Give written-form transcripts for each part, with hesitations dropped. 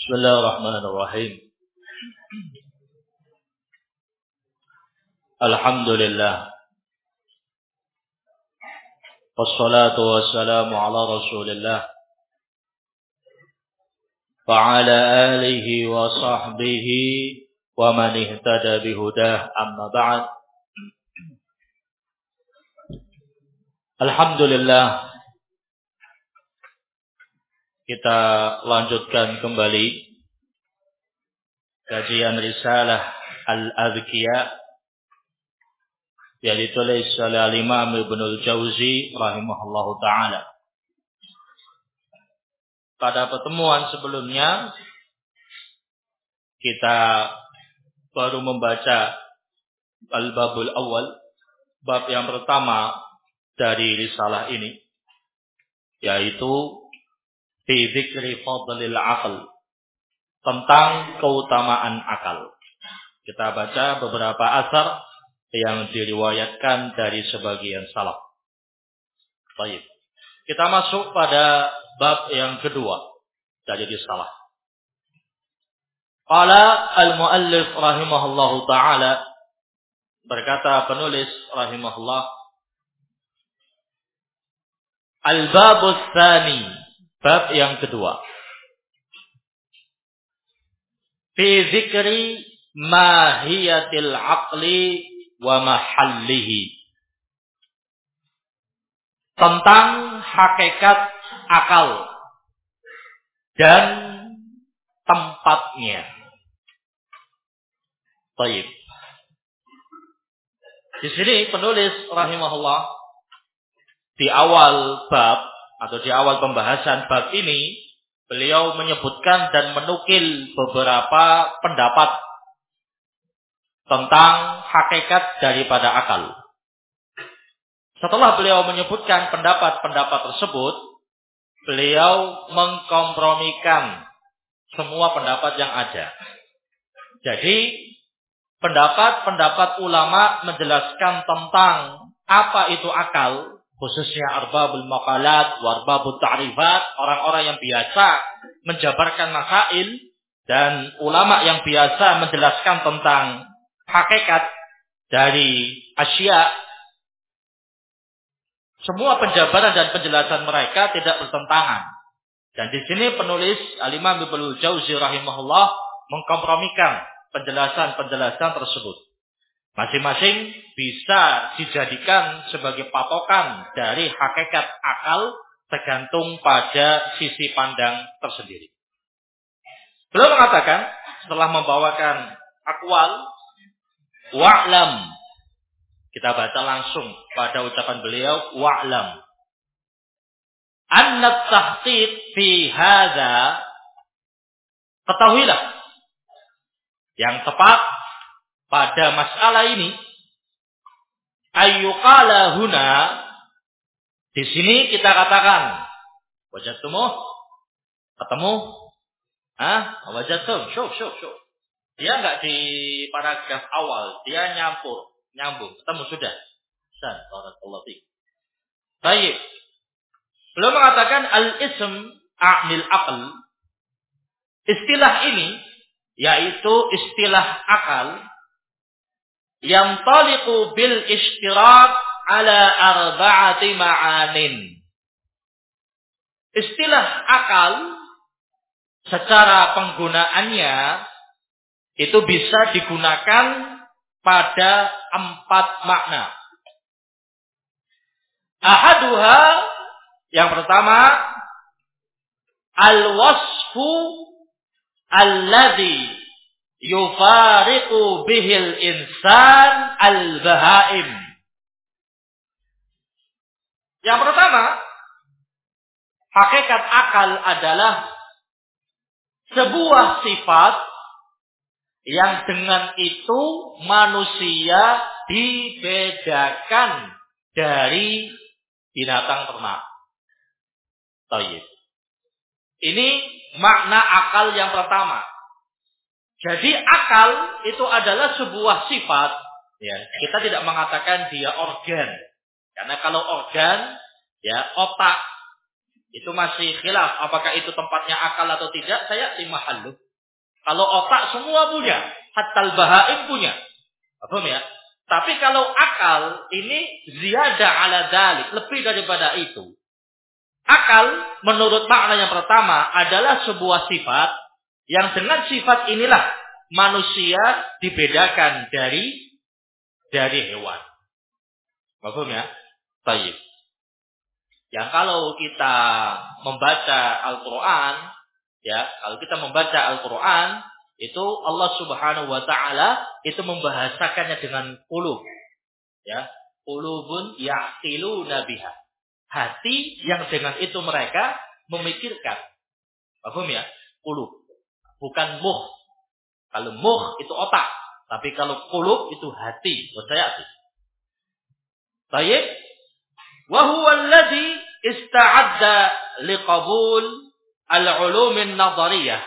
Bismillahirrahmanirrahim. Alhamdulillah. Wassalatu wassalamu ala Rasulillah wa ala alihi wa sahbihi wa man ihtada bihudah, amma ba'd. Alhamdulillah, kita lanjutkan kembali kajian risalah Al-Adhkiya yang ditulis oleh Imam Ibnul Jauzi rahimahullahu ta'ala. Pada pertemuan sebelumnya kita baru membaca Al-Babul Awal, bab yang pertama dari risalah ini, yaitu fi dzikri fadlil aql, tentang keutamaan akal. Kita baca beberapa asar yang diriwayatkan dari sebagian salaf. Baik. Kita masuk pada bab yang kedua dari risalah. Qala al-muallif rahimahullahu ta'ala, berkata penulis rahimahullah, al-babus tsani, bab yang kedua, fi dzikri mahiyatil aqli wa mahallihi, tentang hakikat akal dan tempatnya. Baik. Di sini penulis rahimahullah di awal bab atau di awal pembahasan bab ini, beliau menyebutkan dan menukil beberapa pendapat tentang hakikat daripada akal. Setelah beliau menyebutkan pendapat-pendapat tersebut, beliau mengkompromikan semua pendapat yang ada. Jadi, pendapat-pendapat ulama menjelaskan tentang apa itu akal, khususnya arbabul maqalat wa arbabut ta'rifat, orang-orang yang biasa menjabarkan masail, dan ulama yang biasa menjelaskan tentang hakikat dari asya. Semua penjabaran dan penjelasan mereka tidak bertentangan. Dan di sini penulis Al-Imam Ibnul Jauzi rahimahullah mengkompromikan penjelasan-penjelasan tersebut. Masing-masing bisa dijadikan sebagai patokan dari hakikat akal, tergantung pada sisi pandang tersendiri. Beliau mengatakan, setelah membawakan aqwal, wa'lam, kita baca langsung pada ucapan beliau, wa'lam anna tahqiq fi hadza, ketahuilah yang tepat pada masalah ini, ayyuqala huna, di sini kita katakan, wajadtumuh, ketemu, wajadtum, syuf. Dia enggak di paragraf awal, dia nyambung, ketemu sudah. Barakallahu fiik. Baik. Beliau mengatakan al-ism a'nil aql, istilah ini yaitu istilah akal yang taliqu bil ishtirak ala arba'ati ma'anin. Istilah akal secara penggunaannya itu bisa digunakan pada 4 makna. Ahaduha, yang pertama, al-wasfu alladhi yufariqu bihil insan al-bahaim. Yang pertama, hakikat akal adalah sebuah sifat yang dengan itu manusia dibedakan dari binatang ternak. Tayyib. Ini makna akal yang pertama. Jadi akal itu adalah sebuah sifat. Ya, kita tidak mengatakan dia organ. Karena kalau organ, ya otak, Itu masih khilaf. Apakah itu tempatnya akal atau tidak? Saya mahalluh. Kalau otak semua punya. Hatta bahaim punya. Paham ya? Tapi kalau akal ini ziyadah ala dzalik. Lebih daripada itu. Akal menurut makna yang pertama adalah sebuah sifat. Yang dengan sifat inilah manusia dibedakan dari hewan. Paham ya? Baik. Yang kalau kita membaca Al-Quran, ya, kalau kita membaca Al-Quran, itu Allah Subhanahu wa taala itu membahasakannya dengan qulub. Ya, qulubun ya'qiluna biha. Hati yang dengan itu mereka memikirkan. Paham ya? Qulub. Bukan muh. Kalau muh itu otak, tapi kalau qulub itu hati. Percaya sih. Baik. Wa huwa alladhi ista'adda liqabul al-ulum an-nadhariyah.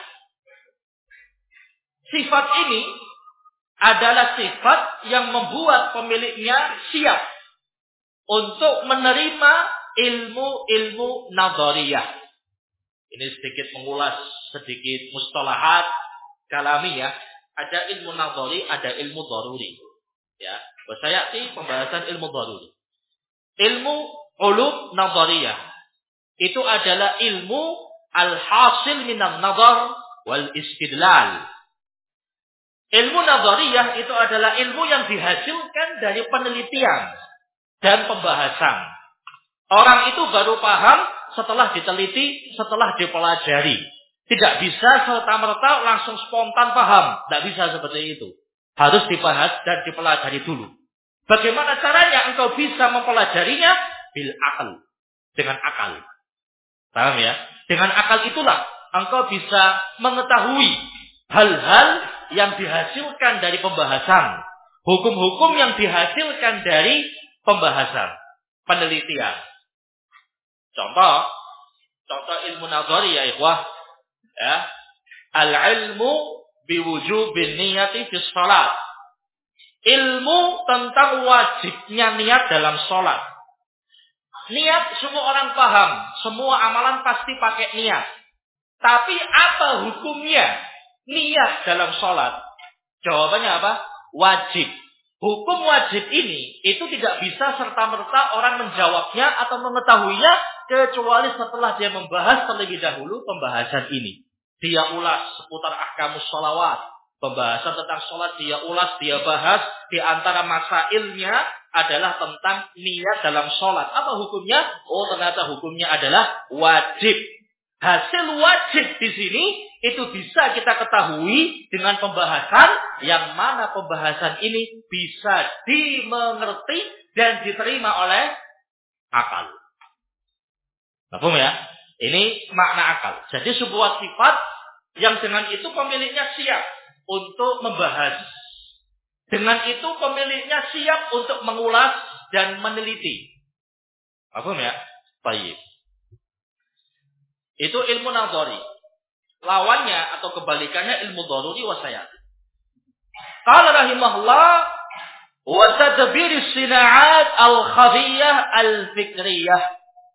Sifat ini adalah sifat yang membuat pemiliknya siap untuk menerima ilmu-ilmu nadhariyah. Ini sedikit mengulas sedikit mustalahat kalamiyah. Ada ilmu nadhari, ada ilmu dharuri. Ya, saya sih pembahasan ilmu dharuri. Ilmu ulum nadhariyah itu adalah ilmu al-hasil minan nadhar wal istidlal. Ilmu nadhariyah itu adalah ilmu yang dihasilkan dari penelitian dan pembahasan. Orang itu baru paham setelah diteliti, setelah dipelajari. Tidak bisa serta-merta langsung spontan paham. Tidak bisa seperti itu. Harus dibahas dan dipelajari dulu. Bagaimana caranya engkau bisa mempelajarinya? Bil akal. Dengan akal. Paham ya? Dengan akal itulah engkau bisa mengetahui hal-hal yang dihasilkan dari pembahasan. Hukum-hukum yang dihasilkan dari pembahasan. Penelitian. Contoh ilmu nadhari ya ikhwah. Ya. Al-ilmu biwujubin niyati fi shalat. Ilmu tentang wajibnya niat dalam sholat. Niat semua orang paham. Semua amalan pasti pakai niat. Tapi apa hukumnya niat dalam sholat? Jawabannya apa? Wajib. Hukum wajib ini itu tidak bisa serta-merta orang menjawabnya atau mengetahuinya kecuali setelah dia membahas terlebih dahulu pembahasan ini. Dia ulas seputar ahkamus sholawat. Pembahasan tentang sholat dia ulas, dia bahas. Di antara masailnya adalah tentang niat dalam sholat. Apa hukumnya? Oh, ternyata hukumnya adalah wajib. Hasil wajib di sini itu bisa kita ketahui dengan pembahasan yang mana pembahasan ini bisa dimengerti dan diterima oleh akal. Paham ya? Ini makna akal. Jadi sebuah sifat yang dengan itu pemiliknya siap untuk membahas. Dengan itu pemiliknya siap untuk mengulas dan meneliti. Paham ya? Baik. Itu ilmu nadhari. Lawannya atau kebalikannya ilmu dharuri wasayati. Qala rahimahullah wa tadbir as-sina'at al-khafiyah al-fikriyah.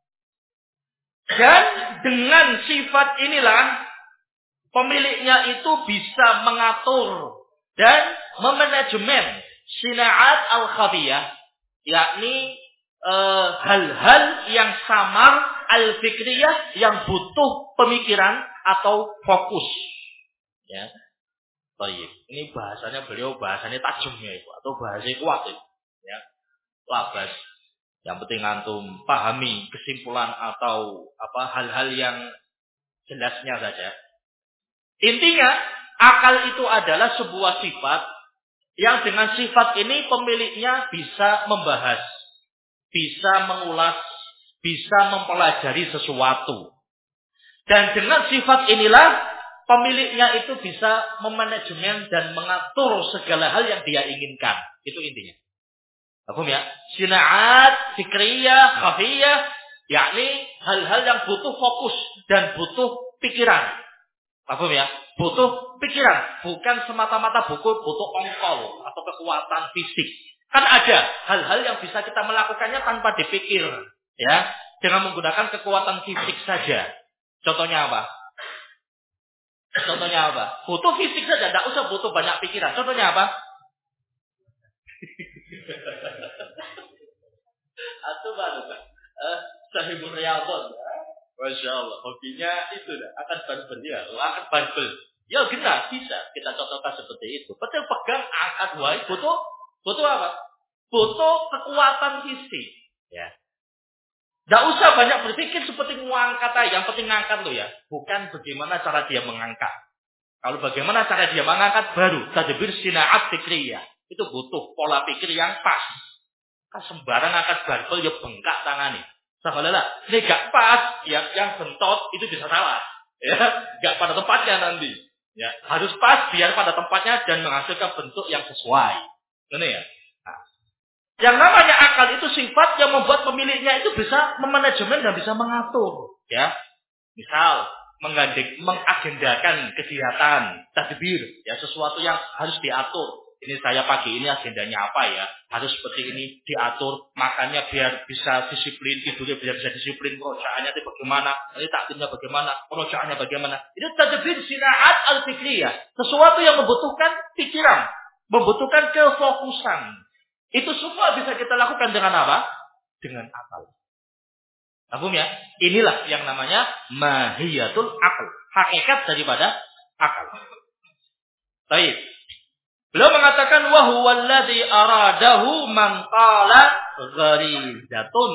Dan dengan sifat inilah pemiliknya itu bisa mengatur dan memanajemen sina'at al-khafiyah, yakni hal-hal yang samar al-fikriyah yang butuh pemikiran atau fokus. Ya. Baik. Ini bahasanya beliau bahasanya tajam ya Ibu, atau bahasa kuat ya. Labas. Yang penting antum pahami kesimpulan atau hal-hal yang jelasnya saja. Intinya, akal itu adalah sebuah sifat yang dengan sifat ini pemiliknya bisa membahas, bisa mengulas, bisa mempelajari sesuatu. Dan dengan sifat inilah pemiliknya itu bisa memanajemen dan mengatur segala hal yang dia inginkan. Itu intinya. Paham ya? Sina'at, fikriyah, khafiyah, yakni hal-hal yang butuh fokus dan butuh pikiran. Paham ya? Butuh pikiran, bukan semata-mata butuh ongkol atau kekuatan fisik. Kan ada hal-hal yang bisa kita melakukannya tanpa dipikir, ya. dengan menggunakan kekuatan fisik saja. Contohnya apa? Butuh fisik saja, tidak usah butuh banyak pikiran. Contohnya apa? Atau baru Sahibul Riyadhon. Masya Allah, hobinya itu dah, akan barbel ya, akan barbel. Ya benar, bisa kita contohkan seperti itu. Betul, pegang angkat wahai, butuh apa? Butuh kekuatan fisik. Ya. Tidak usah banyak berpikir seperti mengangkat aja. Yang penting ngangkat loh ya. Bukan bagaimana cara dia mengangkat. Kalau bagaimana cara dia mengangkat baru tadbir sinaat fikriyah. Itu butuh pola pikir yang pas. Kan sembarang angkat barbel ya bengkak tangannya. Sahabatlah, ini gak pas, yang bentot itu bisa salah. Ya, gak pada tempatnya nanti. Ya, harus pas biar pada tempatnya dan menghasilkan bentuk yang sesuai. Ini ya. Nah, yang namanya akal itu sifat yang membuat pemiliknya itu bisa memanajemen dan bisa mengatur. Ya, misal mengagendakan kegiatan, tadbir, ya sesuatu yang harus diatur. Ini saya pagi ini agendanya apa ya? Harus seperti ini diatur, makannya biar bisa disiplin, tidurnya biar bisa disiplin, perojaannya itu bagaimana, ini takdirnya bagaimana, perojaannya bagaimana. Itu tadbir sinaat al-fikriyah. Sesuatu yang membutuhkan pikiran, membutuhkan kefokusan. Itu semua bisa kita lakukan dengan apa? Dengan akal. Paham ya? Inilah yang namanya mahiyatul akal. Hakikat daripada akal. Baik. Beliau mengatakan wa huwa alladhi aradahu man qala gharizatun.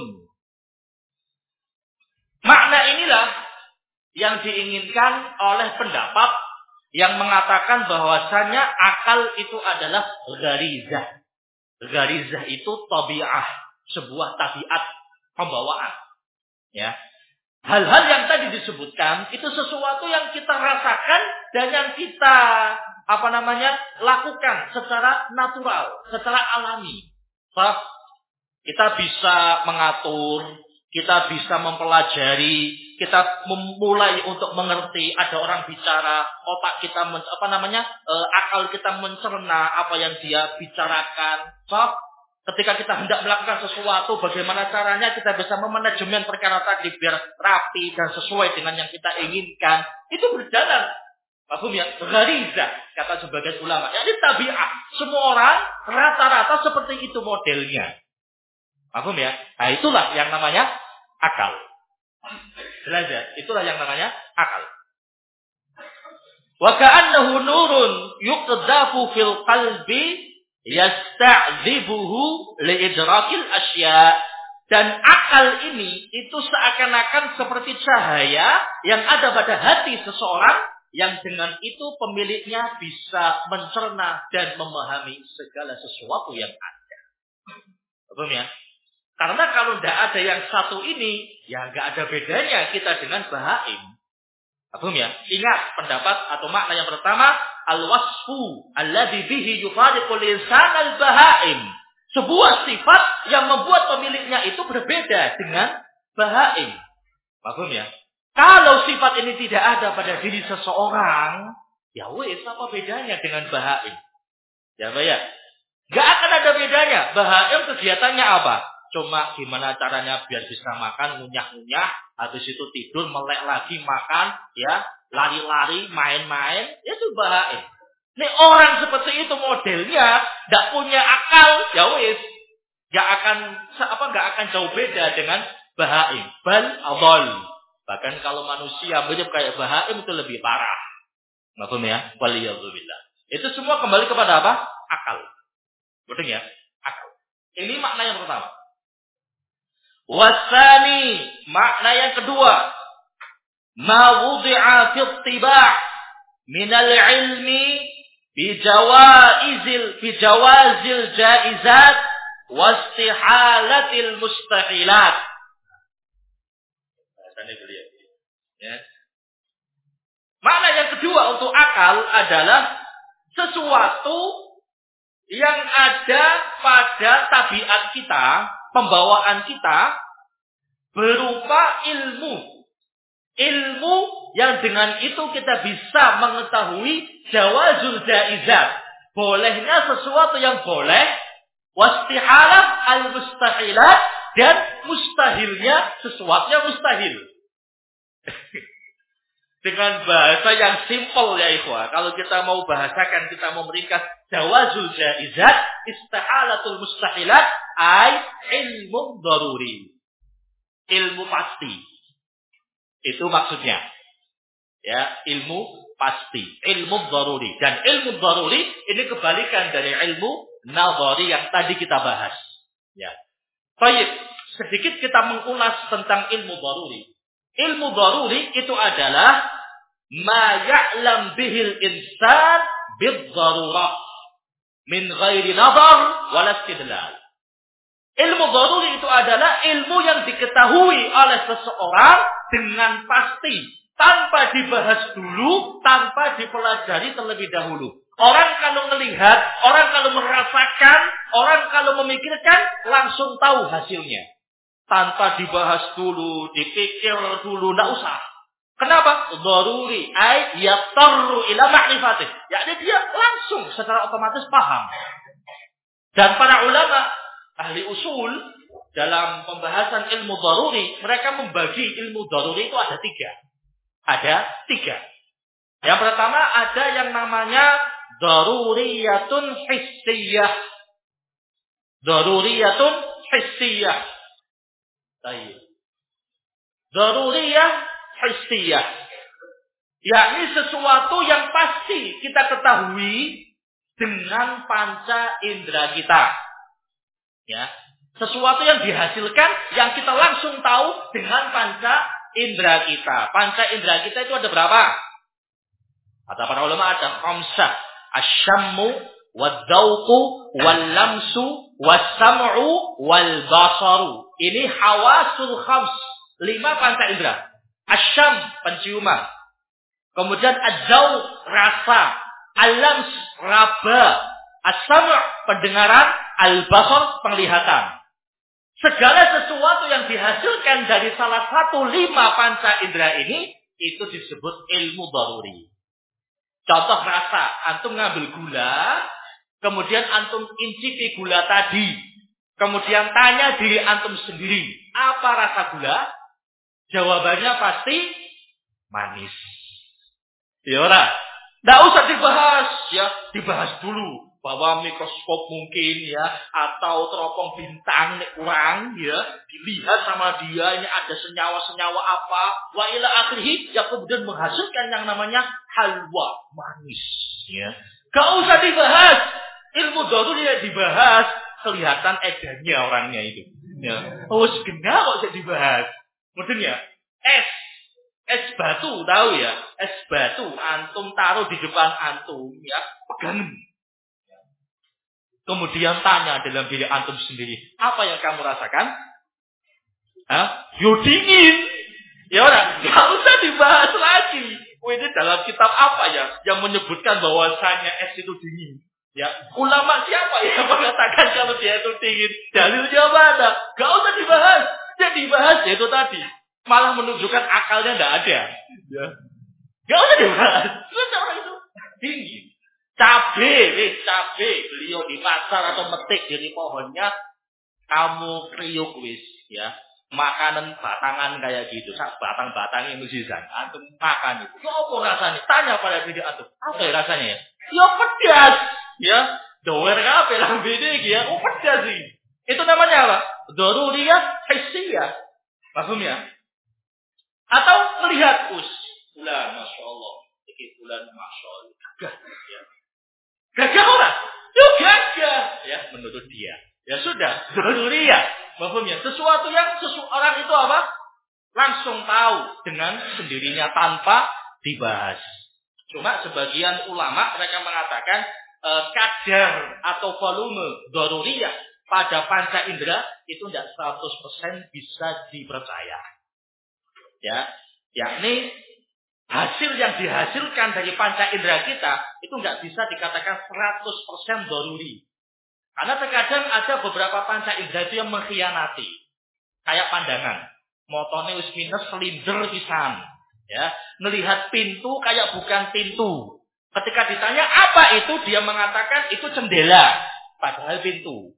Makna inilah yang diinginkan oleh pendapat yang mengatakan bahwasanya akal itu adalah gharizah. Gharizah itu tabi'ah, sebuah tabiat pembawaan. Ya. Hal-hal yang tadi disebutkan itu sesuatu yang kita rasakan dan yang kita lakukan secara natural, secara alami. Kita bisa mengatur, kita bisa mempelajari, kita memulai untuk mengerti. Ada orang bicara, otak kita akal kita mencerna apa yang dia bicarakan. Ketika kita hendak melakukan sesuatu, bagaimana caranya kita bisa memanajemen perkara tadi biar rapi dan sesuai dengan yang kita inginkan. Itu berjalan. Paham ya? Gharizah, kata sebagian ulama. Ini tabiat. Semua orang rata-rata seperti itu modelnya. Paham ya? Nah, itulah yang namanya akal. Jelas ya? Itulah yang namanya akal. Wa ka'annahu nurun yuqdhafu fil qalbi yasta'dzibuhu liidrakil asya. Dan akal ini itu seakan-akan seperti cahaya yang ada pada hati seseorang yang dengan itu pemiliknya bisa mencerna dan memahami segala sesuatu yang ada. Paham ya? Karena kalau tidak ada yang satu ini, ya nggak ada bedanya kita dengan bahaim. Paham ya? Ingat pendapat atau makna yang pertama, al-wasfu alladhi bihi yufariqul insan al-bahaim. Sebuah sifat yang membuat pemiliknya itu berbeda dengan bahaim. Paham ya? Kalau sifat ini tidak ada pada diri seseorang, ya wes apa bedanya dengan bahaim? Ya Pak ya? Gak akan ada bedanya. Bahaim kegiatannya apa? Cuma gimana caranya biar bisa makan, ngunyah-ngunyah, habis itu tidur, melek lagi, makan, ya, lari-lari, main-main, itu bahaim. Ini orang seperti itu modelnya, gak punya akal, ya wes, gak akan jauh beda dengan bahaim. Bal adall. Bahkan kalau manusia mirip kayak bahaim itu lebih parah. Maksudnya ya? Waliyadzubillah. Itu semua kembali kepada apa? Akal. Betul ya? Akal. Ini makna yang pertama. Wasani, makna yang kedua. Ma wudi'a fi ittiba' minal ilmi bijawazil jaizat wastihalatil mustahilat. Ya. Makna yang kedua untuk akal adalah sesuatu yang ada pada tabiat kita, pembawaan kita, berupa ilmu. Ilmu yang dengan itu kita bisa mengetahui jawazul jaizat. Bolehnya sesuatu yang boleh, wastihalah al-mustahilat, dan mustahilnya sesuatunya mustahil. Dengan bahasa yang simpel ya ikhwah. Kalau kita mau bahasakan, kita mau meringkas jawazul jaizat, istihalatul mustahilat, ay ilmu daruri. Ilmu pasti. Itu maksudnya. Ya, ilmu pasti. Ilmu daruri. Dan ilmu daruri ini kebalikan dari ilmu nadhari yang tadi kita bahas. Ya. Baik, sedikit kita mengulas tentang ilmu daruri. Ilmu daruri itu adalah ma ya'lam bihil insan bid-darurah min ghairi nadhar wala istidlal. Ilmu daruri itu adalah ilmu yang diketahui oleh seseorang dengan pasti, tanpa dibahas dulu, tanpa dipelajari terlebih dahulu. Orang kalau melihat, orang kalau merasakan, orang kalau memikirkan, langsung tahu hasilnya. Tanpa dibahas dulu, dipikir dulu, tidak usah. Kenapa? Daruri, ay yatarru ila ma'rifatih. Yakni dia langsung secara otomatis paham. Dan para ulama, ahli usul, dalam pembahasan ilmu daruri, mereka membagi ilmu daruri itu ada tiga. Ada tiga. Yang pertama ada yang namanya daruriyatun hissiyah. Daruriyatun hissiyah. Baik. Daruriyah hissiyah. Yakni sesuatu yang pasti kita ketahui dengan panca indera kita. Ya. Sesuatu yang dihasilkan yang kita langsung tahu dengan panca indera kita. Panca indera kita itu ada berapa? Kata para ulama ada khamsah. Asyammu, wad-dzauqu, wal-lamsu, was-sam'u, wal-basaru. Ini hawasul khams. 5 panca indera. Asyam, penciuman. Kemudian ad-dzauq, rasa. Al-lams, raba. As-sam', pendengaran. Al-basar, penglihatan. Segala sesuatu yang dihasilkan dari salah satu 5 panca indera ini, itu disebut ilmu daruri. Contoh rasa, antum ngambil gula, kemudian antum inciti gula tadi, kemudian tanya diri antum sendiri, apa rasa gula? Jawabannya pasti manis. Ya ora? Nggak usah dibahas, ya dibahas dulu. Bahwa mikroskop mungkin ya, atau teropong bintang ini kurang ya, dilihat sama dia ini ada senyawa-senyawa apa, wa ila akhirih, yang kemudian menghasilkan yang namanya halwa, manis ya. Gak usah dibahas, ilmu daruri dibahas, kelihatan edannya orangnya itu ya. Oh segena kok bisa dibahas. Kemudian ya, es batu, tahu ya, es batu antum taruh di depan antum ya, pegang. Kemudian tanya dalam diri antum sendiri, apa yang kamu rasakan? Yo dingin. Ya orang, nggak usah dibahas lagi. Ini dalam kitab apa ya yang menyebutkan bahwasanya es itu dingin? Ya, ulama siapa yang mengatakan kalau dia itu dingin? Dalilnya mana? Nggak usah dibahas. Jadi dibahas ya itu tadi, malah menunjukkan akalnya nggak ada. Ya, nggak usah dibahas. Terus orang itu dingin. Cabe, beliau di pasar atau metik dari pohonnya, kamu kriuk wis, ya. Makanan batangan kayak gitu, batang-batang yang musisan, antum makan itu. Ya apa rasanya? Tanya pada diri antum, apa ya rasanya ya? Ya pedas, ya. Doer kabeh lambene iki ya, pedas sih. Itu namanya apa? Daruriyah hissiyah. Maksudnya? Atau melihat bulan, masya Allah, ini bulan masya Allah, gagah, ya. Gagah orang, yuk gagah, ya menurut dia. Ya sudah, daruriyah, maksudnya sesuatu yang seseorang itu apa? Langsung tahu dengan sendirinya tanpa dibahas. Cuma sebagian ulama mereka mengatakan kadar atau volume daruriyah pada panca indera itu tidak 100% bisa dipercaya. Ya, yakni hasil yang dihasilkan dari panca indera kita itu nggak bisa dikatakan 100% daruri. Karena terkadang ada beberapa panca indera itu yang mengkhianati. Kayak pandangan. Motone wis minus selinder pisan. Ya, melihat pintu kayak bukan pintu. Ketika ditanya apa itu, dia mengatakan itu jendela, padahal pintu.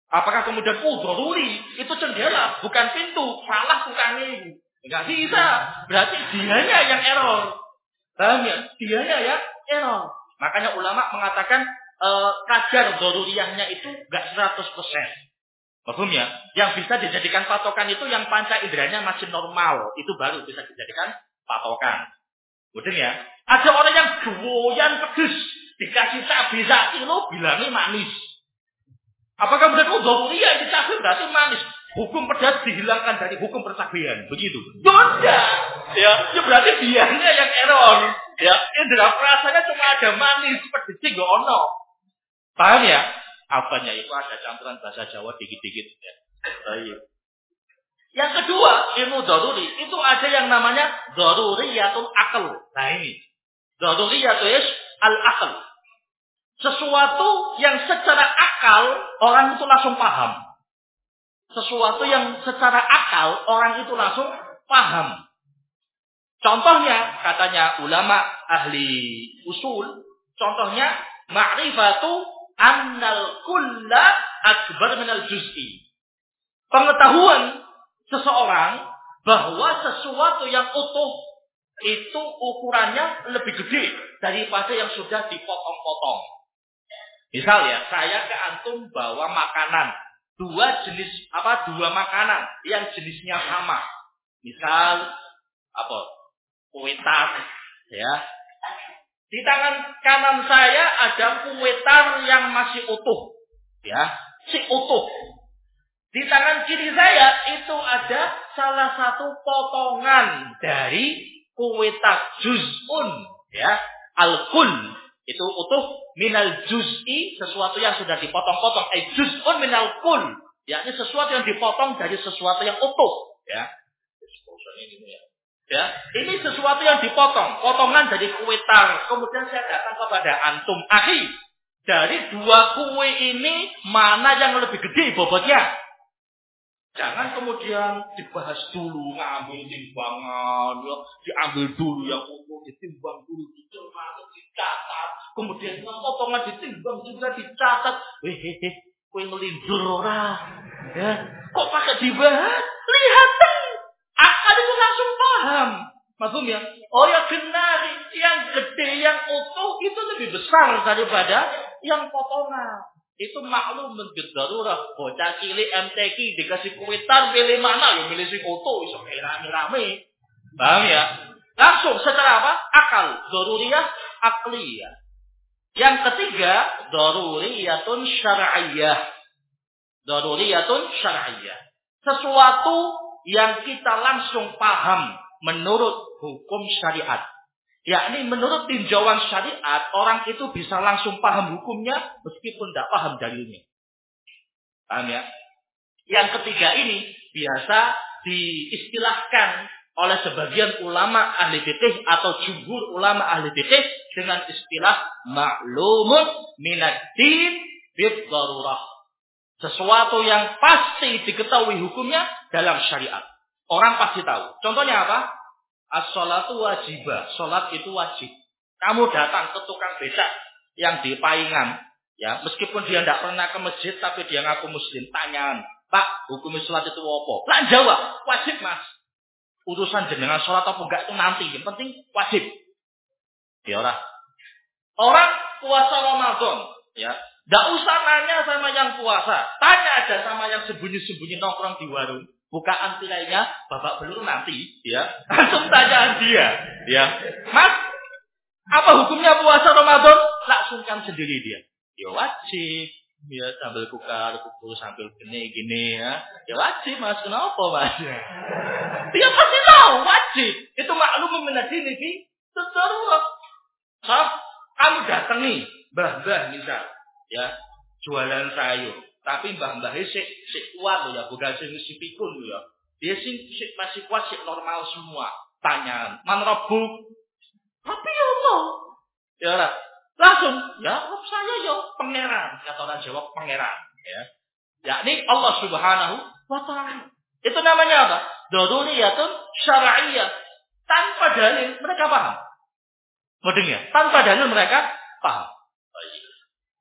Apakah kemudian daruri itu jendela, bukan pintu, salah tukangnya itu. Enggak bisa. Berarti dianya yang error. Paham ya? Dianya yang error. Makanya ulama mengatakan kadar daruriyahnya itu enggak 100%. Paham ya? Yang bisa dijadikan patokan itu yang panca inderanya masih normal, itu baru bisa dijadikan patokan. Kemudian ya, ada orang yang doyan pedes, dikasih cabai 1 kilo bilangnya manis. Apakah benar daruriyah ini cabai berarti manis? Hukum pedas dihilangkan dari hukum percabaian, begitu? Tidak. Ya berarti dianya yang error. Ya, indera perasanya cuma ada manis, pedes enggak ono. Paham ya? Apanya itu ada campuran bahasa Jawa dikit-dikit ya. Baik. Yang kedua, ilmu daruri itu ada yang namanya daruriyatul aql. Nah ini, daruriyatul al-aql. Sesuatu yang secara akal orang itu langsung paham. Sesuatu yang secara akal orang itu langsung paham. Contohnya, katanya ulama ahli usul, contohnya ma'rifatu annal kulla akbar minal juz'i. Pengetahuan seseorang bahwa sesuatu yang utuh itu ukurannya lebih gede daripada yang sudah dipotong-potong. Misal ya, saya ke antum bawa makanan, dua makanan yang jenisnya sama. Misal kue tar, ya. Di tangan kanan saya ada kue tar yang masih utuh, ya, si utuh. Di tangan kiri saya itu ada salah satu potongan dari kue tar juz'un, ya, al-kul. Itu utuh minal juz'i, sesuatu yang sudah dipotong-potong. Juz'un minal kul, yakni sesuatu yang dipotong dari sesuatu yang utuh, ya. Ya, ini sesuatu yang dipotong, potongan dari kue tar. Kemudian saya datang kepada antum, akhi, dari dua kue ini mana yang lebih gede bobotnya? Jangan kemudian dibahas dulu, ngambil timbangan, ya, diambil dulu yang utuh, ditimbang dulu, dicermati, dicatat, kemudian yang potongan ditimbang juga dicatat. Kue ngelindur ora, ya? Kok pakai dibahas? Lihat, akal itu langsung paham. Maksudnya, oh ya benar, yang gede, yang utuh itu lebih besar daripada yang potongan. Itu maklum menjadi bocah cilik MTQ dikasih kue tar pilih mana? Ya milih si utuh, iso rame-rame. Paham ya? Langsung secara apa? Akal, daruriyah, akliyah. Yang ketiga, daruriyatun syar'iyyah. Daruriyatun syar'iyyah. Sesuatu yang kita langsung paham menurut hukum syariat. Yakni menurut tinjauan syariat, orang itu bisa langsung paham hukumnya meskipun tidak paham dalilnya. Paham ya? Yang ketiga ini biasa diistilahkan oleh sebagian ulama ahli fikih atau jumhur ulama ahli fikih dengan istilah ma'lumun minad-din bid-darurah. Sesuatu yang pasti diketahui hukumnya dalam syariat. Orang pasti tahu. Contohnya apa? As-sholatu wajibah. Sholat itu wajib. Kamu datang ke tukang becak yang di Paingan, ya, meskipun dia tidak pernah ke masjid, tapi dia ngaku muslim. Tanyaan, Pak, hukum sholat itu apa? Lah jawab, wajib mas. Urusan jenengan sholat apa enggak itu nanti. Yang penting wajib. Ya orang. Orang puasa Ramadan, ya, tidak usah nanya sama yang puasa. Tanya aja sama yang sembunyi-sembunyi nongkrong di warung. Bukaan tilainya, bapak belum nanti, ya. Langsung tanyaan dia, ya. Mas, apa hukumnya puasa Ramadan? Langsungkan sendiri dia. Ya wajib, ya sambil kukar-kukur sambil gini ya. Ya wajib mas, kenapa mas? Dia pasti tahu wajib. Itu maklum menadini di sedarurat. Kamu datangi mbah-mbah misal, ya, jualan sayur. Tapi mbah-mbahnya sik kuat ya, bukan sik pikun ya. Dia sik masih kuat, sik normal semua. Tanyaan, man rabbuk? Tapi ya Allah. Ya lah. Langsung, ya Rabb saya ya pangeran. Kata orang Jawa pangeran, ya. Yakni Allah Subhanahu wa taala. Itu namanya apa? Daruriyatun syar'iyyah. Tanpa dalil mereka paham. Modengnya, tanpa dalil mereka paham.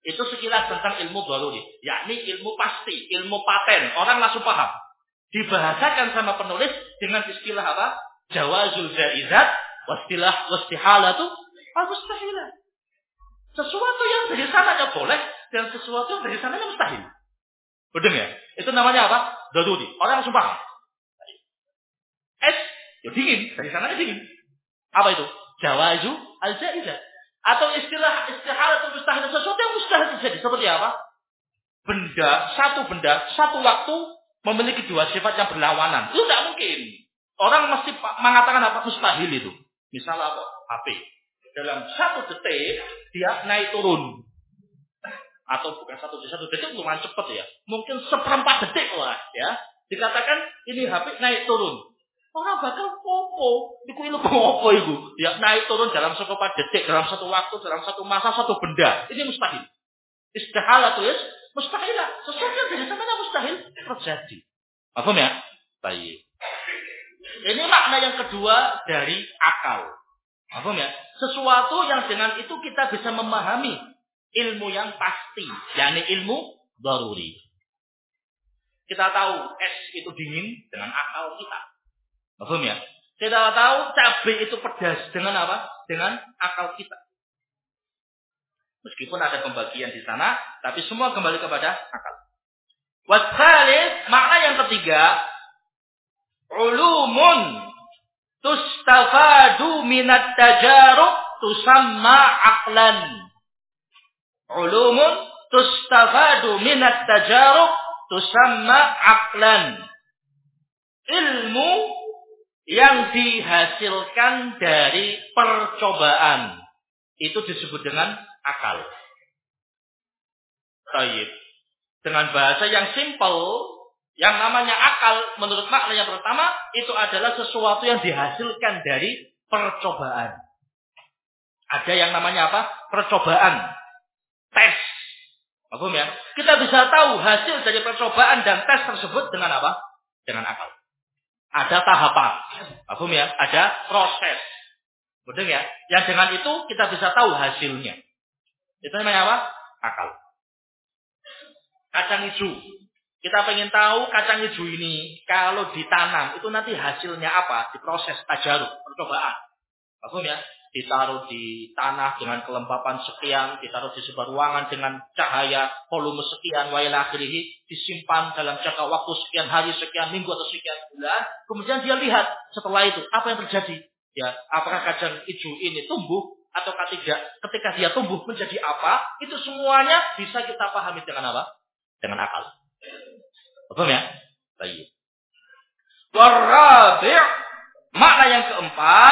Itu sekilas tentang ilmu daruri, yakni ilmu pasti, ilmu paten, orang langsung paham. Dibahasakan sama penulis dengan istilah apa? Jawazul jaizat, wastihalatu, mustahilah. Sesuatu yang dari sananya boleh dan sesuatu yang dari sananya mustahil. Betul ya? Itu namanya apa? Daruri. Orang langsung paham. Es, ya dingin, dari sananya dingin. Apa itu? Jawazu al-jaizat. Atau istilah atau mustahil, sesuatu yang mustahil terjadi. Seperti apa? Benda, satu waktu memiliki dua sifat yang berlawanan. Itu tidak mungkin. Orang mesti mengatakan apa? Mustahil itu. Misalnya apa? HP. Dalam satu detik, dia naik turun. Atau bukan satu detik lumayan cepat ya. Mungkin seperempat detik lah ya. Dikatakan ini HP naik turun. Orang bakal popo. Iku ilmu popo itu. Ya naik turun dalam seperempat detik, dalam satu waktu, dalam satu masa, satu benda. Ini mustahil. Istihalah tulis mustahilah. Sesuatu yang dari sananya mustahil terjadi. Paham ya? Baik. Ini makna yang kedua dari akal. Paham ya? Sesuatu yang dengan itu kita bisa memahami ilmu yang pasti, yakni ilmu daruri. Kita tahu es itu dingin dengan akal kita. Paham ya? Kita tahu cabai itu pedas dengan apa? Dengan akal kita. Meskipun ada pembagian di sana, tapi semua kembali kepada akal. Wasalis, makna yang ketiga, ulumun tustafadu minat tajarub tusamma aqlan. Ulumun tustafadu minat tajarub tusamma aqlan. Ilmu yang dihasilkan dari percobaan itu disebut dengan akal. Baik. Dengan bahasa yang simpel, yang namanya akal menurut makna yang pertama itu adalah sesuatu yang dihasilkan dari percobaan. Ada yang namanya apa? Percobaan. Tes. Paham ya? Kita bisa tahu hasil dari percobaan dan tes tersebut dengan apa? Dengan akal. Ada tahapan. Paham ya? Ada proses. Betul ya? Yang dengan itu kita bisa tahu hasilnya. Itu namanya apa? Akal. Kacang hijau. Kita pengen tahu kacang hijau ini kalau ditanam itu nanti hasilnya apa? Diproses tajarub, percobaan. Paham ya? Ditaruh di tanah dengan kelembapan sekian, ditaruh di sebuah ruangan dengan cahaya volume sekian, wa ila akhirih, disimpan dalam jangka waktu sekian hari, sekian minggu atau sekian bulan. Kemudian dia lihat setelah itu apa yang terjadi. Ya, apakah kacang hijau ini tumbuh atau tidak? Ketika dia tumbuh menjadi apa? Itu semuanya bisa kita pahami dengan apa? Dengan akal. Paham ya? Baik. Warabi', makna yang keempat,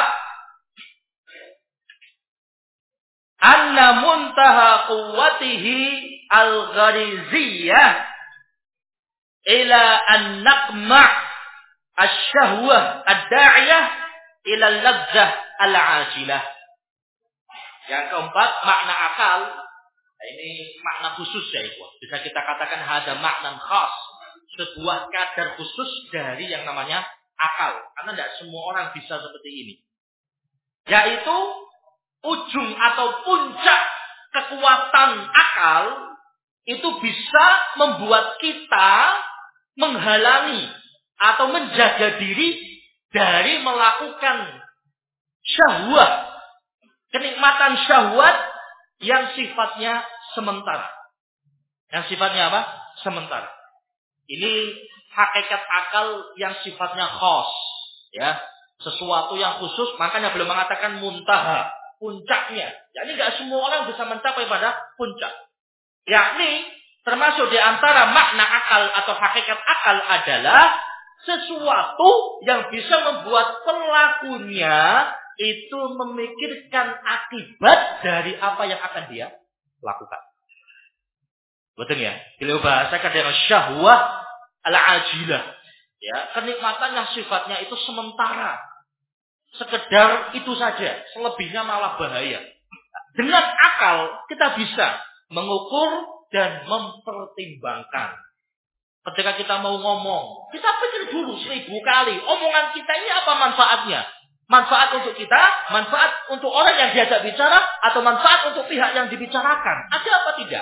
anna muntaha quwwatihi al-ghariziyah ila an naqma' asy-syahwah ad-da'iyah ila al-ladzah al-ajilah. Yang keempat, makna akal. Nah, ini makna khusus ya itu. Bisa kita katakan ada makna khas, sebuah kadar khusus dari yang namanya akal. Karena tidak semua orang bisa seperti ini. Yaitu ujung atau puncak kekuatan akal itu bisa membuat kita menghalangi atau menjaga diri dari melakukan syahwat, kenikmatan syahwat yang sifatnya sementara. Yang sifatnya apa? Sementara. Ini hakikat akal yang sifatnya khas, ya, sesuatu yang khusus. Makanya belum mengatakan muntaha, puncaknya. Jadi nggak semua orang bisa mencapai pada puncak. Yakni termasuk di antara makna akal atau hakikat akal adalah sesuatu yang bisa membuat pelakunya itu memikirkan akibat dari apa yang akan dia lakukan. Betul ya? Beliau bahasakan dengan syahwah al-ajilah. Ya, kenikmatan yang sifatnya itu sementara. Sekedar itu saja, selebihnya malah bahaya. Dengan akal kita bisa mengukur dan mempertimbangkan. Ketika kita mau ngomong, kita pikir dulu 1000 kali. Omongan kita ini apa manfaatnya? Manfaat untuk kita, manfaat untuk orang yang diajak bicara, atau manfaat untuk pihak yang dibicarakan. Ada apa tidak?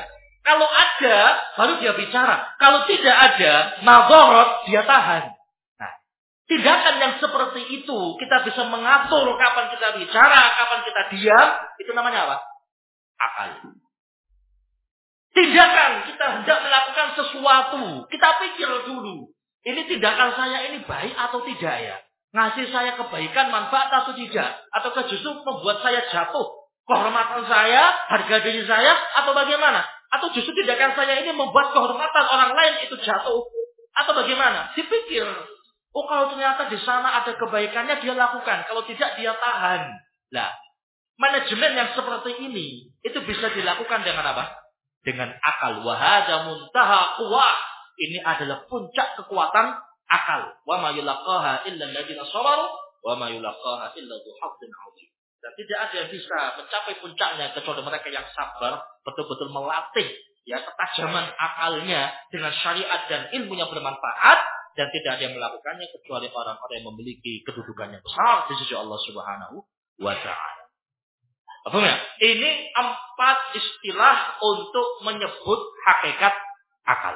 Kalau ada, baru dia bicara. Kalau tidak ada, madharat, dia tahan. Nah, tindakan yang seperti itu, kita bisa mengatur kapan kita bicara, kapan kita diam, itu namanya apa? Akal. Tindakan, kita hendak melakukan sesuatu, kita pikir dulu. Ini tindakan saya ini baik atau tidak ya? Ngasih saya kebaikan, manfaat atau tidak? Ataukah justru membuat saya jatuh? Kehormatan saya, harga diri saya, atau bagaimana? Atau justru tindakan saya ini membuat kehormatan orang lain itu jatuh? Atau bagaimana? Dipikir. Oh, kalau ternyata di sana ada kebaikannya, dia lakukan. Kalau tidak, dia tahan. Nah, manajemen yang seperti ini, itu bisa dilakukan dengan apa? Dengan akal. Wahada muntaha quwwah. Ini adalah puncak kekuatan akal. Wa ma yulaqaha illa alladziina sabaru wa ma yulaqaha illa dzu hazzin 'adzim. Dan tidak ada yang bisa mencapai puncaknya kecuali mereka yang sabar, betul-betul melatih ya ketajaman akalnya dengan syariat dan ilmu yang bermanfaat, dan tidak ada yang melakukannya kecuali orang-orang yang memiliki kedudukan yang besar di sisi Allah Subhanahu wa taala. Apa ya? Ini 4 istilah untuk menyebut hakikat akal.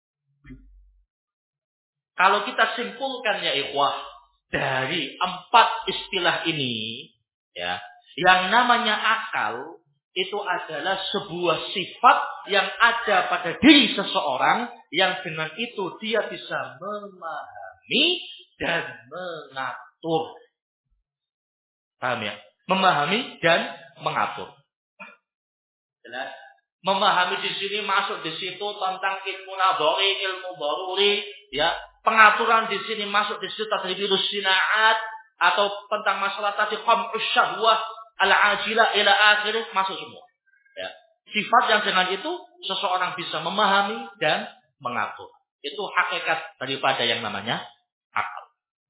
Kalau kita simpulkan ya ikhwah, dari 4 istilah ini, ya, yang namanya akal itu adalah sebuah sifat yang ada pada diri seseorang, yang dengan itu dia bisa memahami dan mengatur. Paham ya? Memahami dan mengatur. Jelas? Memahami di sini masuk di situ tentang ilmu nadhari, ilmu daruri, ya. Pengaturan di sini masuk di situ tadribus sinaat, atau tentang masalah tadi qam'us syahwah al-ajilah ila akhirih, masuk semua. Ya. Sifat yang dengan itu seseorang bisa memahami dan mengatur. Itu hakikat daripada yang namanya akal.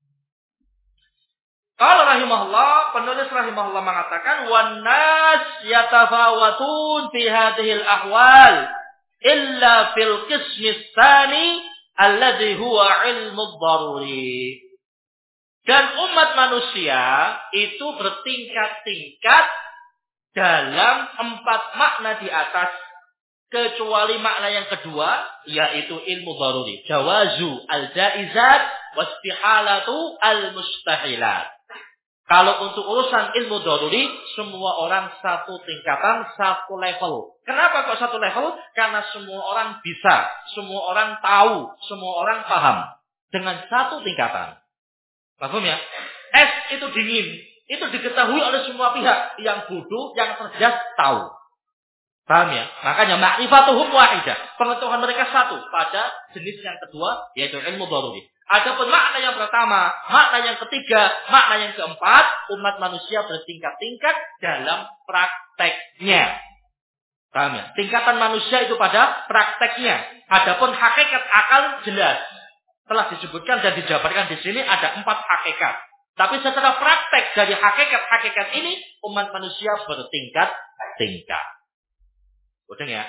Kalau rahimahullah, penulis rahimahullah mengatakan wan nas yatafawatun fi hadhil ahwal illa fil qismis tsani alladhi huwa ilmu daruri. Dan umat manusia itu bertingkat-tingkat dalam 4 makna di atas, kecuali makna yang kedua, yaitu ilmu daruri. Jawazu al-jaizat wastihalatu al-mustahilat. Kalau untuk urusan ilmu daruri, semua orang satu tingkatan, satu level. Kenapa kok satu level? Karena semua orang bisa, semua orang tahu, semua orang paham. Dengan satu tingkatan. Paham ya? Es itu dingin. Itu diketahui oleh semua pihak. Yang bodoh, yang cerdas, tahu. Paham ya? Makanya ma'rifatuhum wahidah. Pengetahuan mereka satu pada jenis yang kedua, yaitu ilmu daruri. Adapun makna yang pertama, makna yang ketiga, makna yang keempat, umat manusia bertingkat-tingkat dalam prakteknya. Paham ya? Tingkatan manusia itu pada prakteknya. Adapun hakikat akal jelas. Telah disebutkan dan dijabarkan di sini ada 4 hakikat. Tapi secara praktek dari hakikat-hakikat ini, umat manusia bertingkat-tingkat. Betul ya?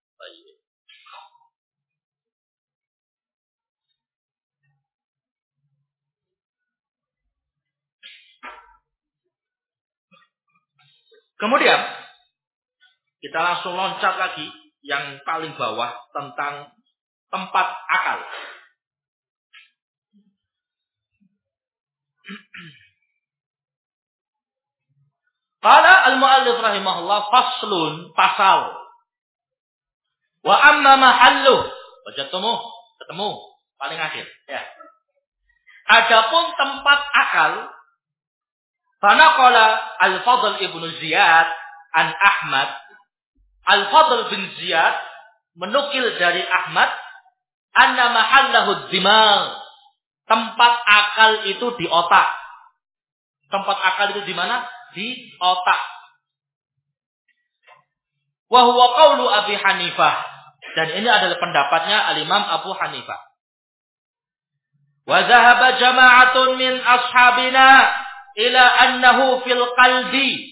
Kemudian, kita langsung loncat lagi yang paling bawah tentang tempat akal. Qala al-mu'allif rahimahullah faslun, pasal. Wa amma mahalluh, ketemu paling akhir, ya. Adapun tempat akal, fanaqala al-Fadl ibnu Ziyad an Ahmad. Al-Fadl bin Ziyad menukil dari Ahmad anna mahallahu dimag. Tempat akal itu di otak. Tempat akal itu di mana? Di otak. Wa huwa qaulu Abi Hanifah. Dan ini adalah pendapatnya al-Imam Abu Hanifah. Wa dhahaba jama'atun min ashabina ila annahu fil qalbi.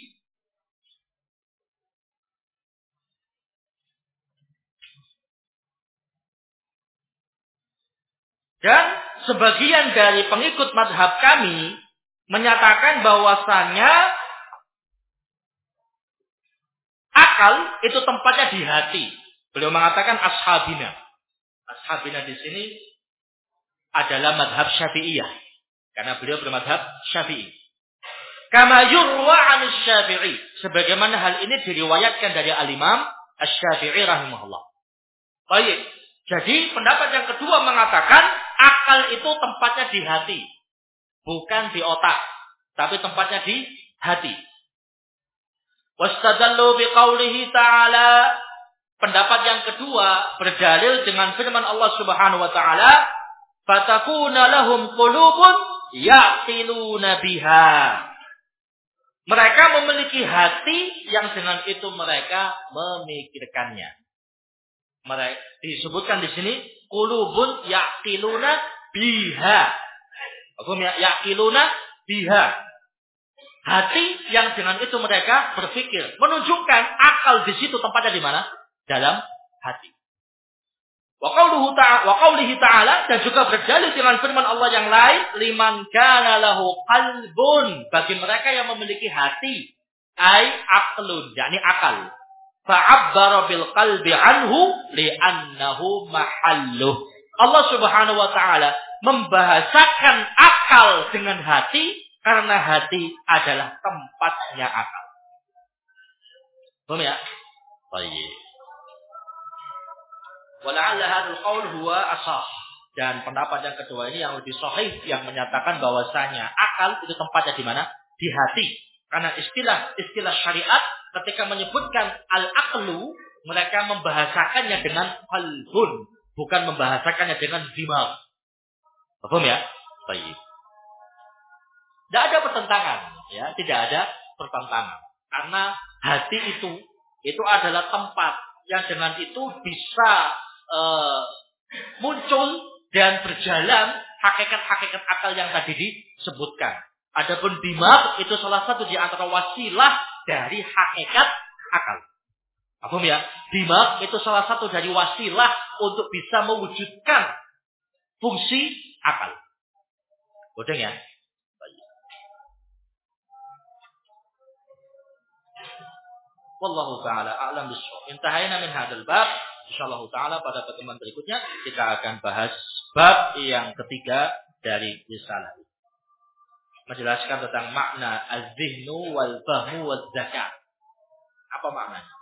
Dan sebagian dari pengikut mazhab kami menyatakan bahwasannya akal itu tempatnya di hati. Beliau mengatakan ashabina. Ashabina di sini adalah madhab Syafi'iyah. Karena beliau bermadhab Syafi'i. Kama yurwa 'an Syafi'i. Sebagaimana hal ini diriwayatkan dari Al-Imam Asy-Syafi'i rahimahullah. Baik. Jadi pendapat yang kedua mengatakan akal itu tempatnya di hati. Bukan di otak. Tapi tempatnya di hati. Wastadallu biqaulihi ta'ala. Pendapat yang kedua berdalil dengan firman Allah Subhanahu wa taala, "Fatakuna lahum qulubun yaqiluna biha." Mereka memiliki hati yang dengan itu mereka memikirkannya. Mereka disebutkan di sini qulubun yaqiluna biha. Apa yaqiluna biha? Hati yang dengan itu mereka berpikir, menunjukkan akal di situ tempatnya di mana? Dalam hati. Wa qaulihi ta'ala, dan juga berdalil dengan firman Allah yang lain, liman kana lahu qalbun, bagi mereka yang memiliki hati, ai aqlun, yakni akal. Fa'abbara bil qalbi anhu li'annahu mahalluh. Allah Subhanahu wa taala membahasakan akal dengan hati karena hati adalah tempatnya akal. Paham ya? Baik. Wala'alla hadzal qaul huwa ashah. Dan pendapat yang kedua ini yang lebih sahih, yang menyatakan bahwasanya akal itu tempatnya di mana? Di hati. Karena istilah syariat ketika menyebutkan al-aqlu, mereka membahasakannya dengan qalbun, bukan membahasakannya dengan dimag. Paham ya? Baik. Tidak ada pertentangan, ya, tidak ada pertentangan. Karena hati itu adalah tempat yang dengan itu bisa muncul dan berjalan hakikat-hakikat akal yang tadi disebutkan. Adapun dimag itu salah satu di antara wasilah dari hakikat akal. Apa ya? Dimag itu salah satu dari wasilah untuk bisa mewujudkan fungsi akal. Bodoh ya? Wallahu ta'ala a'lam bishawab. Intahayna min hadzal bab. Insyaallah ta'ala pada pertemuan berikutnya kita akan bahas bab yang ketiga dari risalah ini. Menjelaskan tentang makna az-zihnu wal fahmu waz zakat. Apa maknanya?